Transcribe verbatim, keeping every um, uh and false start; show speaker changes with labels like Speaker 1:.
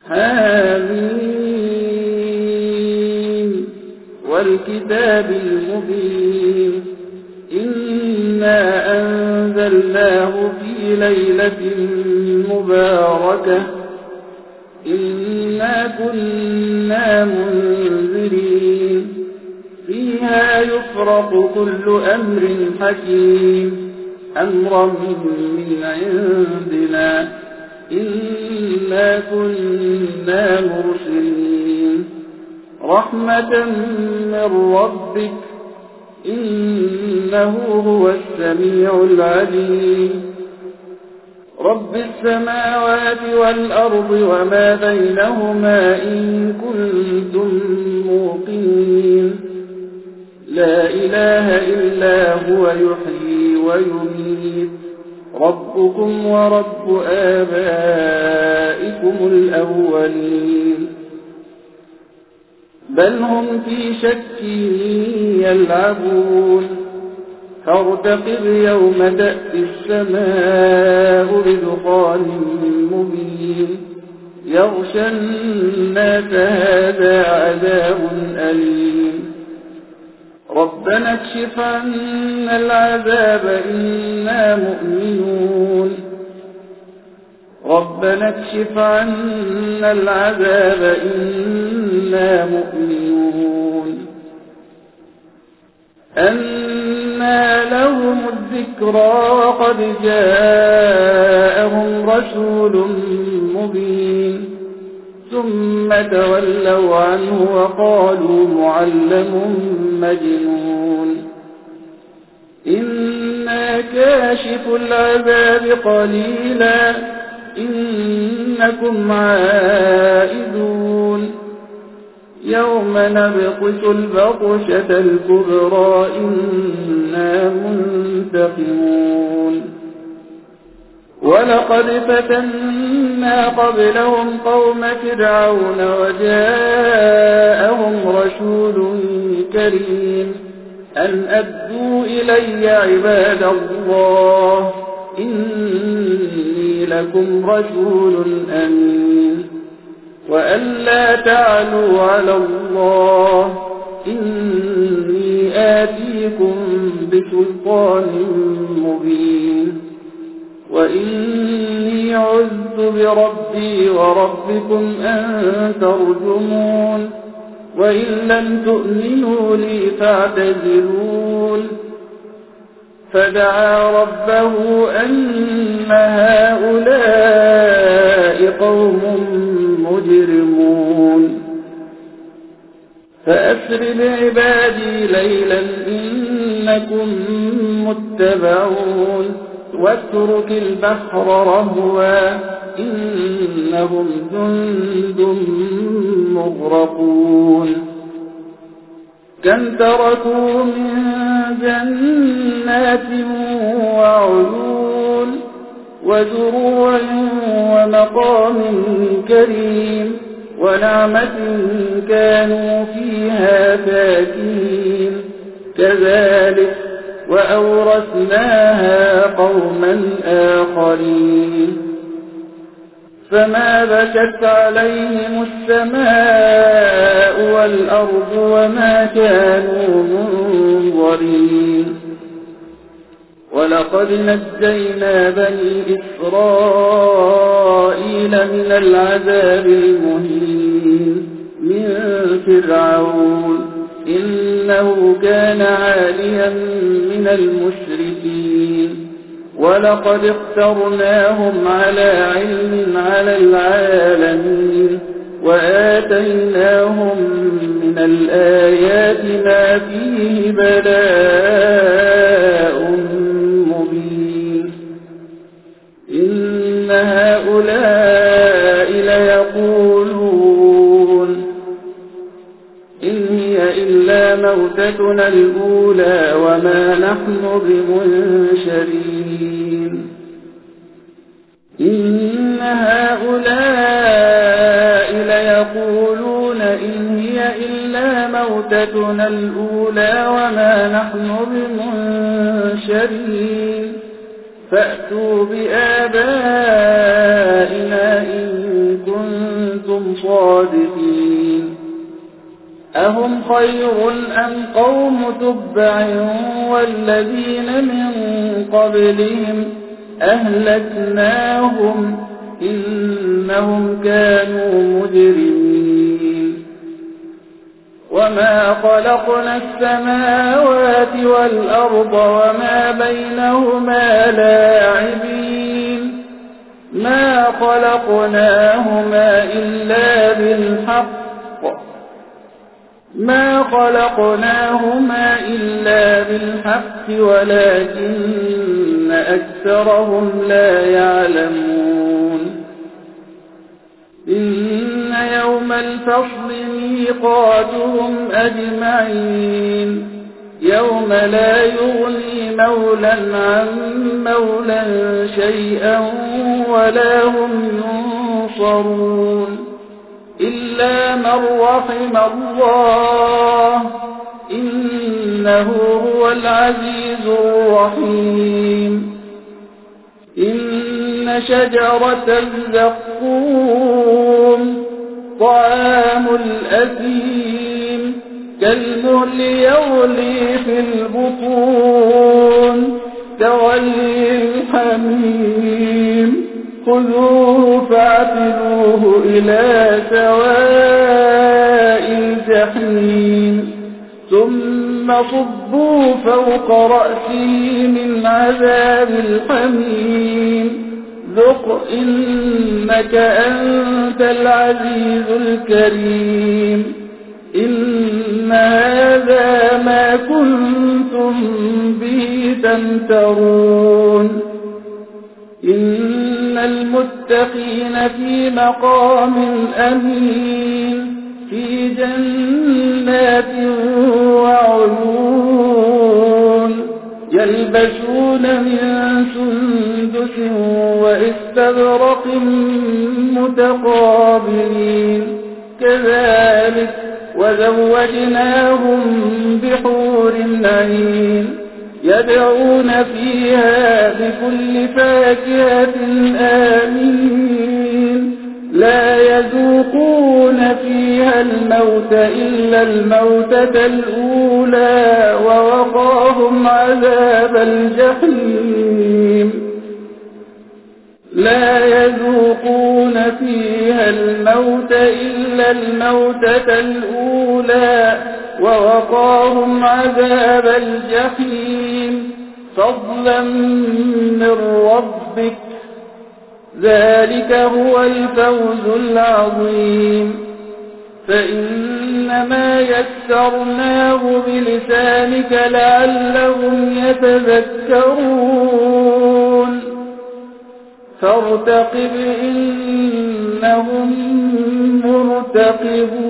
Speaker 1: حميم والكتاب المبين إنا أنزلناه في ليلة مباركة إنا كنا منذرين فيها يفرق كل أمر حكيم أمرا من عندنا إنا كنا مرسلين رحمة من ربك إنه هو السميع العليم رب السماوات والأرض وما بينهما إن كنتم موقنين لا إله إلا هو يحيي ويميت ربكم ورب آبائكم الأولين بل هم في شك يلعبون فارتقب يوم تأتي السماء بدخان مبين يغشى الناس هذا عذاب أليم ربنا اكشف عنا العذاب إنا مؤمنون ربنا اكشف عنا العذاب إنا مؤمنون أنى لهم الذكرى وقد جاءهم رسول مبين ثم تولوا عنه وقالوا معلم مجنون إنا كاشف العذاب قليلا إنكم عائدون يوم نبطش البطشة الكبرى إنا منتقمون ولقد فتنا قبلهم قوم فرعون وجاءهم رسول كريم أن أدوا إلي عباد الله إني لكم رسول أمين وأن لا تعلوا على الله إني آتيكم بسلطان مبين وإني عذت بربي وربكم أن ترجمون وإن لم تؤمنوا لي فاعتزلون فدعا ربه أن هؤلاء قوم مجرمون فأسر بعبادي ليلا إنكم متبعون واترك البحر رهوا إنهم جند مغرقون كم تركوا من جنات وعيون وزروع ومقام كريم ونعمة كانوا فيها فاكهين كذلك وأورثناها قوما آخرين فما بكت عليهم السماء والأرض وما كانوا منظرين ولقد نجينا بني إسرائيل من العذاب المهين من فرعون إنه كان عاليا من المشركين ولقد اخترناهم على علم على العالمين وآتيناهم من الآيات ما فيه بلاء مبين إن هؤلاء ليقولون إن هي إلا موتتنا الأولى وما نحن بمنشرين إن هؤلاء ليقولون إن هي إلا موتتنا الأولى وما نحن بمنشرين فأتوا بآبائنا إن كنتم كنتم صادقين أهم خير أم قوم تبع والذين من قبلهم أهلكناهم إنهم كانوا مجرمين وما خلقنا السماوات والأرض وما بينهما لاعبين ما خلقناهما إلا بالحق ما خلقناهما إلا بالحق ولكن أكثرهم لا يعلمون إن يوم الفصل ميقاتهم أجمعين يوم لا يغني مولى عن مولى شيئا ولا هم ينصرون إلا من رحم الله إنه هو العزيز الرحيم إن شجرة الزقوم طعام الأثيم كالمهل يغلي في البطون كغلي الحميم خذوه فاعتلوه إلى سواء الجحيم ثم صبوا فوق رأسه من عذاب الحميم ذق إنك أنت العزيز الكريم إن هذا ما كنتم به تمترون إن المتقين في مقام أمين في جنات وعيون يلبسون من سندس واستبرق متقابلين كذلك وزوجناهم بحور عين يدعون فيها بكل فاكهة آمين لا يذوقون فيها الموت إلا الموتة الأولى ووقاهم عذاب الجحيم لا يذوقون فيها الموت إلا الموتة الأولى ووقاهم عذاب الجحيم فضلا من ربك ذلك هو الفوز العظيم فإنما يسرناه بلسانك لعلهم يتذكرون فارتقب إنهم مرتقبون